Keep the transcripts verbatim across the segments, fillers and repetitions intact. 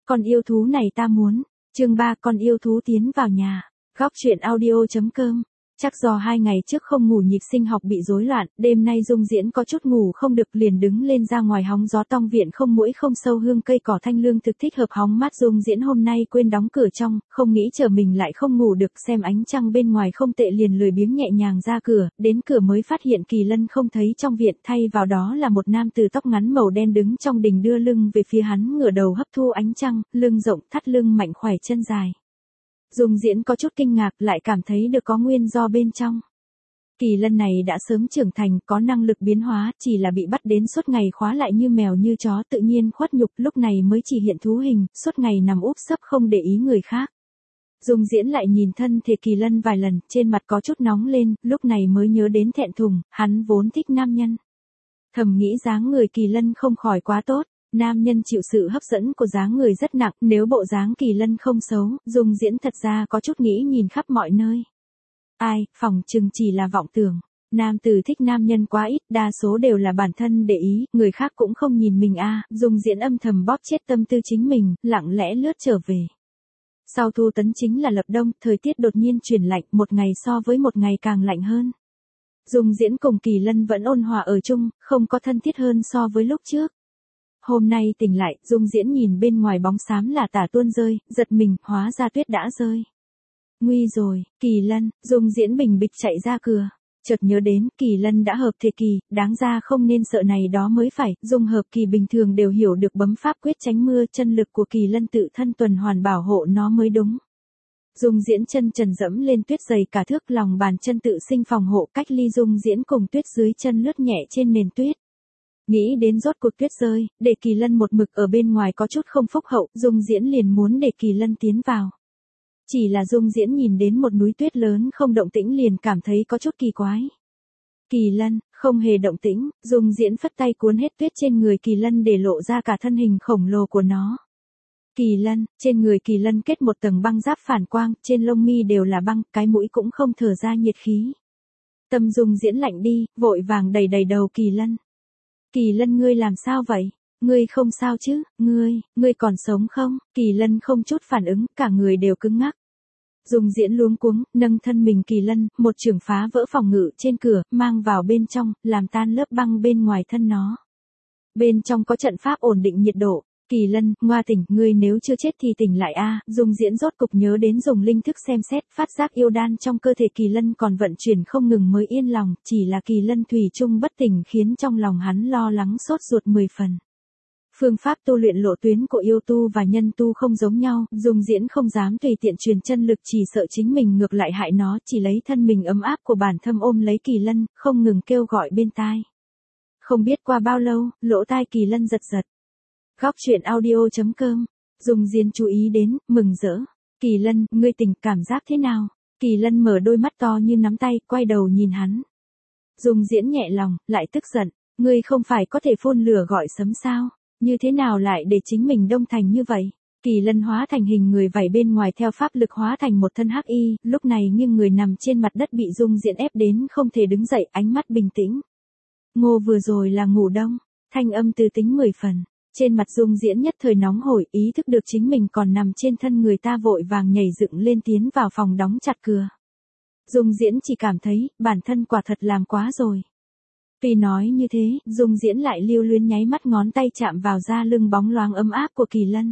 con yêu thú này ta muốn. Chương ba, con yêu thú tiến vào nhà. Góc truyện audio chấm com. Chắc do hai ngày trước không ngủ nhịp sinh học bị rối loạn, đêm nay Dung Diễn có chút ngủ không được liền đứng lên ra ngoài hóng gió tong viện không muỗi không sâu hương cây cỏ thanh lương thực thích hợp hóng mát. Dung Diễn hôm nay quên đóng cửa trong, không nghĩ chờ mình lại không ngủ được, xem ánh trăng bên ngoài không tệ liền lười biếng nhẹ nhàng ra cửa, đến cửa mới phát hiện Kỳ Lân không thấy trong viện, thay vào đó là một nam tử tóc ngắn màu đen đứng trong đình đưa lưng về phía hắn, ngửa đầu hấp thu ánh trăng, lưng rộng thắt lưng mạnh khỏe chân dài. Dung Diễn có chút kinh ngạc, lại cảm thấy được có nguyên do bên trong. Kỳ Lân này đã sớm trưởng thành, có năng lực biến hóa, chỉ là bị bắt đến suốt ngày khóa lại như mèo như chó, tự nhiên khuất nhục, lúc này mới chỉ hiện thú hình, suốt ngày nằm úp sấp không để ý người khác. Dung Diễn lại nhìn thân thể Kỳ Lân vài lần, trên mặt có chút nóng lên, lúc này mới nhớ đến thẹn thùng, hắn vốn thích nam nhân. Thầm nghĩ dáng người Kỳ Lân không khỏi quá tốt. Nam nhân chịu sự hấp dẫn của dáng người rất nặng, nếu bộ dáng Kỳ Lân không xấu, Dung Diễn thật ra có chút nghĩ nhìn khắp mọi nơi. Ai, phỏng chừng chỉ là vọng tưởng. Nam tử thích nam nhân quá ít, đa số đều là bản thân để ý, người khác cũng không nhìn mình a. À, Dung Diễn âm thầm bóp chết tâm tư chính mình, lặng lẽ lướt trở về. Sau thu tấn chính là lập đông, thời tiết đột nhiên chuyển lạnh, một ngày so với một ngày càng lạnh hơn. Dung Diễn cùng Kỳ Lân vẫn ôn hòa ở chung, không có thân thiết hơn so với lúc trước. Hôm nay tỉnh lại, Dung Diễn nhìn bên ngoài bóng xám là tả tuôn rơi, giật mình, hóa ra tuyết đã rơi. Nguy rồi, Kỳ Lân, Dung Diễn bình bịch chạy ra cửa. Chợt nhớ đến, Kỳ Lân đã hợp thể kỳ, đáng ra không nên sợ này đó mới phải, Dung hợp kỳ bình thường đều hiểu được bấm pháp quyết tránh mưa, chân lực của Kỳ Lân tự thân tuần hoàn bảo hộ nó mới đúng. Dung Diễn chân trần dẫm lên tuyết dày cả thước, lòng bàn chân tự sinh phòng hộ, cách ly Dung Diễn cùng tuyết dưới chân lướt nhẹ trên nền tuyết. Nghĩ đến rốt cuộc tuyết rơi, để Kỳ Lân một mực ở bên ngoài có chút không phúc hậu, Dung Diễn liền muốn để Kỳ Lân tiến vào. Chỉ là Dung Diễn nhìn đến một núi tuyết lớn không động tĩnh liền cảm thấy có chút kỳ quái. Kỳ Lân, không hề động tĩnh, Dung Diễn phất tay cuốn hết tuyết trên người Kỳ Lân để lộ ra cả thân hình khổng lồ của nó. Kỳ Lân, trên người Kỳ Lân kết một tầng băng giáp phản quang, trên lông mi đều là băng, cái mũi cũng không thở ra nhiệt khí. Tâm Dung Diễn lạnh đi, vội vàng đẩy đẩy đầu Kỳ Lân. Kỳ Lân ngươi làm sao vậy? Ngươi không sao chứ, ngươi, ngươi còn sống không? Kỳ Lân không chút phản ứng, cả người đều cứng ngắc. Dung Diễn luống cuống, nâng thân mình Kỳ Lân, một chưởng phá vỡ phòng ngự trên cửa, mang vào bên trong, làm tan lớp băng bên ngoài thân nó. Bên trong có trận pháp ổn định nhiệt độ. Kỳ Lân, ngoa tỉnh, ngươi nếu chưa chết thì tỉnh lại a. À. Dung Diễn rốt cục nhớ đến dùng linh thức xem xét, phát giác yêu đan trong cơ thể Kỳ Lân còn vận chuyển không ngừng mới yên lòng, chỉ là Kỳ Lân thủy chung bất tỉnh khiến trong lòng hắn lo lắng sốt ruột mười phần. Phương pháp tu luyện lộ tuyến của yêu tu và nhân tu không giống nhau, Dung Diễn không dám tùy tiện truyền chân lực, chỉ sợ chính mình ngược lại hại nó, chỉ lấy thân mình ấm áp của bản thân ôm lấy Kỳ Lân, không ngừng kêu gọi bên tai. Không biết qua bao lâu, lỗ tai Kỳ Lân giật giật. Góc truyện audio chấm com. Dung Diễn chú ý đến, mừng rỡ. Kỳ Lân, ngươi tỉnh, cảm giác thế nào? Kỳ Lân mở đôi mắt to như nắm tay, quay đầu nhìn hắn. Dung Diễn nhẹ lòng, lại tức giận. Ngươi không phải có thể phun lửa gọi sấm sao? Như thế nào lại để chính mình đông thành như vậy? Kỳ Lân hóa thành hình người vảy bên ngoài theo pháp lực hóa thành một thân hắc y, lúc này nghiêng người nằm trên mặt đất bị Dung Diễn ép đến không thể đứng dậy, ánh mắt bình tĩnh. Ngô vừa rồi là ngủ đông, thanh âm từ tính mười phần. Trên mặt Dung Diễn nhất thời nóng hổi, ý thức được chính mình còn nằm trên thân người ta vội vàng nhảy dựng lên tiến vào phòng đóng chặt cửa. Dung Diễn chỉ cảm thấy, bản thân quả thật làm quá rồi. Tuy nói như thế, Dung Diễn lại lưu luyến nháy mắt ngón tay chạm vào da lưng bóng loáng ấm áp của Kỳ Lân.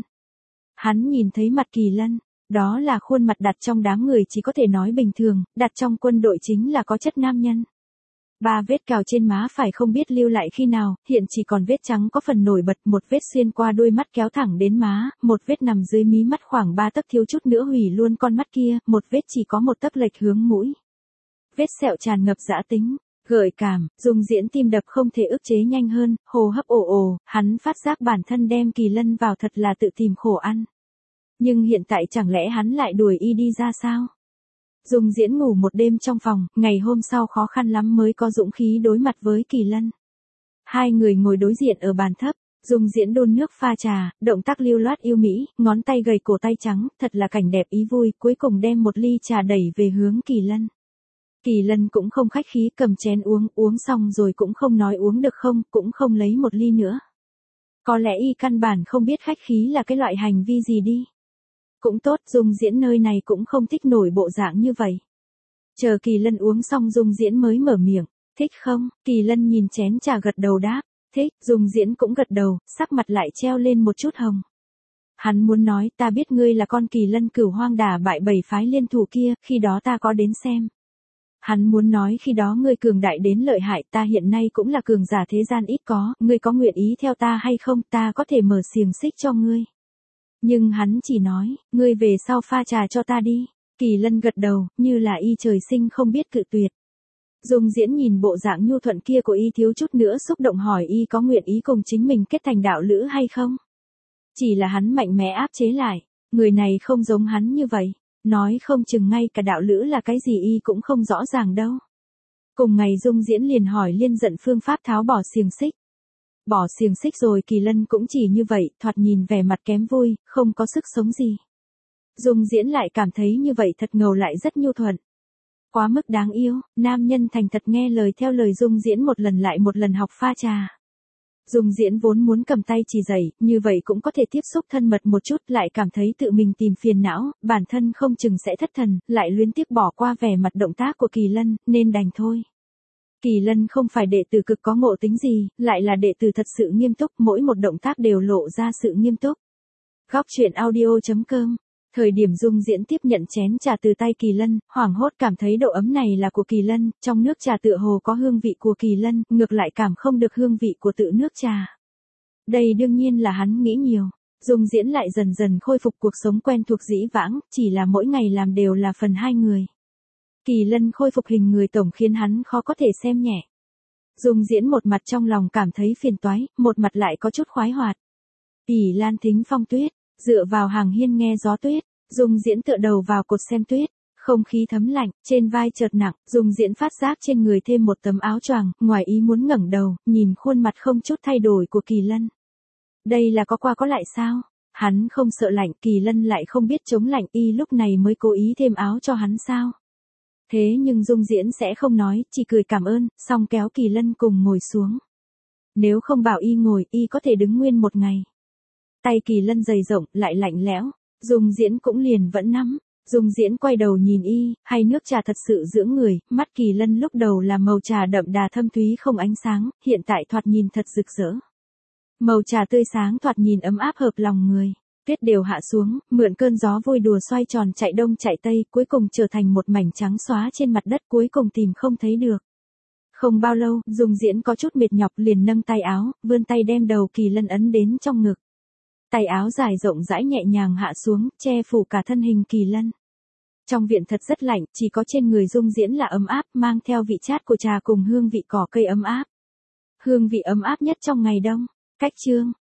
Hắn nhìn thấy mặt Kỳ Lân, đó là khuôn mặt đặt trong đám người chỉ có thể nói bình thường, đặt trong quân đội chính là có chất nam nhân. Ba vết cào trên má phải không biết lưu lại khi nào, hiện chỉ còn vết trắng có phần nổi bật, một vết xuyên qua đôi mắt kéo thẳng đến má, một vết nằm dưới mí mắt khoảng ba tấc thiếu chút nữa hủy luôn con mắt kia, một vết chỉ có một tấc lệch hướng mũi. Vết sẹo tràn ngập dã tính, gợi cảm, Dung Diễn tim đập không thể ức chế nhanh hơn, hô hấp ồ ồ, hắn phát giác bản thân đem Kỳ Lân vào thật là tự tìm khổ ăn. Nhưng hiện tại chẳng lẽ hắn lại đuổi y đi ra sao? Dung Diễn ngủ một đêm trong phòng, ngày hôm sau khó khăn lắm mới có dũng khí đối mặt với Kỳ Lân. Hai người ngồi đối diện ở bàn thấp, Dung Diễn đun nước pha trà, động tác lưu loát yêu mỹ, ngón tay gầy cổ tay trắng, thật là cảnh đẹp ý vui, cuối cùng đem một ly trà đẩy về hướng Kỳ Lân. Kỳ Lân cũng không khách khí cầm chén uống, uống xong rồi cũng không nói uống được không, cũng không lấy một ly nữa. Có lẽ y căn bản không biết khách khí là cái loại hành vi gì đi. Cũng tốt, Dung Diễn nơi này cũng không thích nổi bộ dạng như vậy. Chờ Kỳ Lân uống xong Dung Diễn mới mở miệng, thích không? Kỳ Lân nhìn chén trà gật đầu đáp, thích, Dung Diễn cũng gật đầu, sắc mặt lại treo lên một chút hồng. Hắn muốn nói, ta biết ngươi là con Kỳ Lân Cửu Hoang đả bại bảy phái liên thủ kia, khi đó ta có đến xem. Hắn muốn nói khi đó ngươi cường đại đến lợi hại, ta hiện nay cũng là cường giả thế gian ít có, ngươi có nguyện ý theo ta hay không, ta có thể mở xiềng xích cho ngươi. Nhưng hắn chỉ nói, ngươi về sau pha trà cho ta đi. Kỳ Lân gật đầu, như là y trời sinh không biết cự tuyệt. Dung Diễn nhìn bộ dạng nhu thuận kia của y thiếu chút nữa xúc động hỏi y có nguyện ý cùng chính mình kết thành đạo lữ hay không. Chỉ là hắn mạnh mẽ áp chế lại, người này không giống hắn như vậy, nói không chừng ngay cả đạo lữ là cái gì y cũng không rõ ràng đâu. Cùng ngày Dung Diễn liền hỏi Liên Dận phương pháp tháo bỏ xiềng xích. Bỏ xiềng xích rồi Kỳ Lân cũng chỉ như vậy, thoạt nhìn vẻ mặt kém vui, không có sức sống gì. Dung Diễn lại cảm thấy như vậy thật ngầu lại rất nhu thuận. Quá mức đáng yêu, nam nhân thành thật nghe lời theo lời Dung Diễn một lần lại một lần học pha trà. Dung Diễn vốn muốn cầm tay chỉ dạy, như vậy cũng có thể tiếp xúc thân mật một chút, lại cảm thấy tự mình tìm phiền não, bản thân không chừng sẽ thất thần, lại luyến tiếc bỏ qua vẻ mặt động tác của Kỳ Lân, nên đành thôi. Kỳ Lân không phải đệ tử cực có ngộ tính gì, lại là đệ tử thật sự nghiêm túc, mỗi một động tác đều lộ ra sự nghiêm túc. Góc truyện audio chấm com. Thời điểm Dung Diễn tiếp nhận chén trà từ tay Kỳ Lân, hoảng hốt cảm thấy độ ấm này là của Kỳ Lân, trong nước trà tựa hồ có hương vị của Kỳ Lân, ngược lại cảm không được hương vị của tự nước trà. Đây đương nhiên là hắn nghĩ nhiều. Dung Diễn lại dần dần khôi phục cuộc sống quen thuộc dĩ vãng, chỉ là mỗi ngày làm đều là phần hai người. Kỳ Lân khôi phục hình người tổng khiến hắn khó có thể xem nhẹ. Dung Diễn một mặt trong lòng cảm thấy phiền toái, một mặt lại có chút khoái hoạt. ỉ Lan thính phong tuyết, dựa vào hàng hiên nghe gió tuyết, Dung Diễn tựa đầu vào cột xem tuyết, không khí thấm lạnh, trên vai chợt nặng, Dung Diễn phát giác trên người thêm một tấm áo choàng, ngoài ý muốn ngẩng đầu, nhìn khuôn mặt không chút thay đổi của Kỳ Lân. Đây là có qua có lại sao? Hắn không sợ lạnh, Kỳ Lân lại không biết chống lạnh, y lúc này mới cố ý thêm áo cho hắn sao? Thế nhưng Dung Diễn sẽ không nói, chỉ cười cảm ơn, xong kéo Kỳ Lân cùng ngồi xuống. Nếu không bảo y ngồi, y có thể đứng nguyên một ngày. Tay Kỳ Lân dày rộng, lại lạnh lẽo, Dung Diễn cũng liền vẫn nắm. Dung Diễn quay đầu nhìn y, hay nước trà thật sự dưỡng người, mắt Kỳ Lân lúc đầu là màu trà đậm đà thâm thúy không ánh sáng, hiện tại thoạt nhìn thật rực rỡ. Màu trà tươi sáng thoạt nhìn ấm áp hợp lòng người. Tuyết đều hạ xuống, mượn cơn gió vui đùa xoay tròn chạy đông chạy tây, cuối cùng trở thành một mảnh trắng xóa trên mặt đất, cuối cùng tìm không thấy được. Không bao lâu, Dung Diễn có chút mệt nhọc liền nâng tay áo, vươn tay đem đầu Kỳ Lân ấn đến trong ngực. Tay áo dài rộng rãi nhẹ nhàng hạ xuống, che phủ cả thân hình Kỳ Lân. Trong viện thật rất lạnh, chỉ có trên người Dung Diễn là ấm áp, mang theo vị chát của trà cùng hương vị cỏ cây ấm áp. Hương vị ấm áp nhất trong ngày đông. Cách chương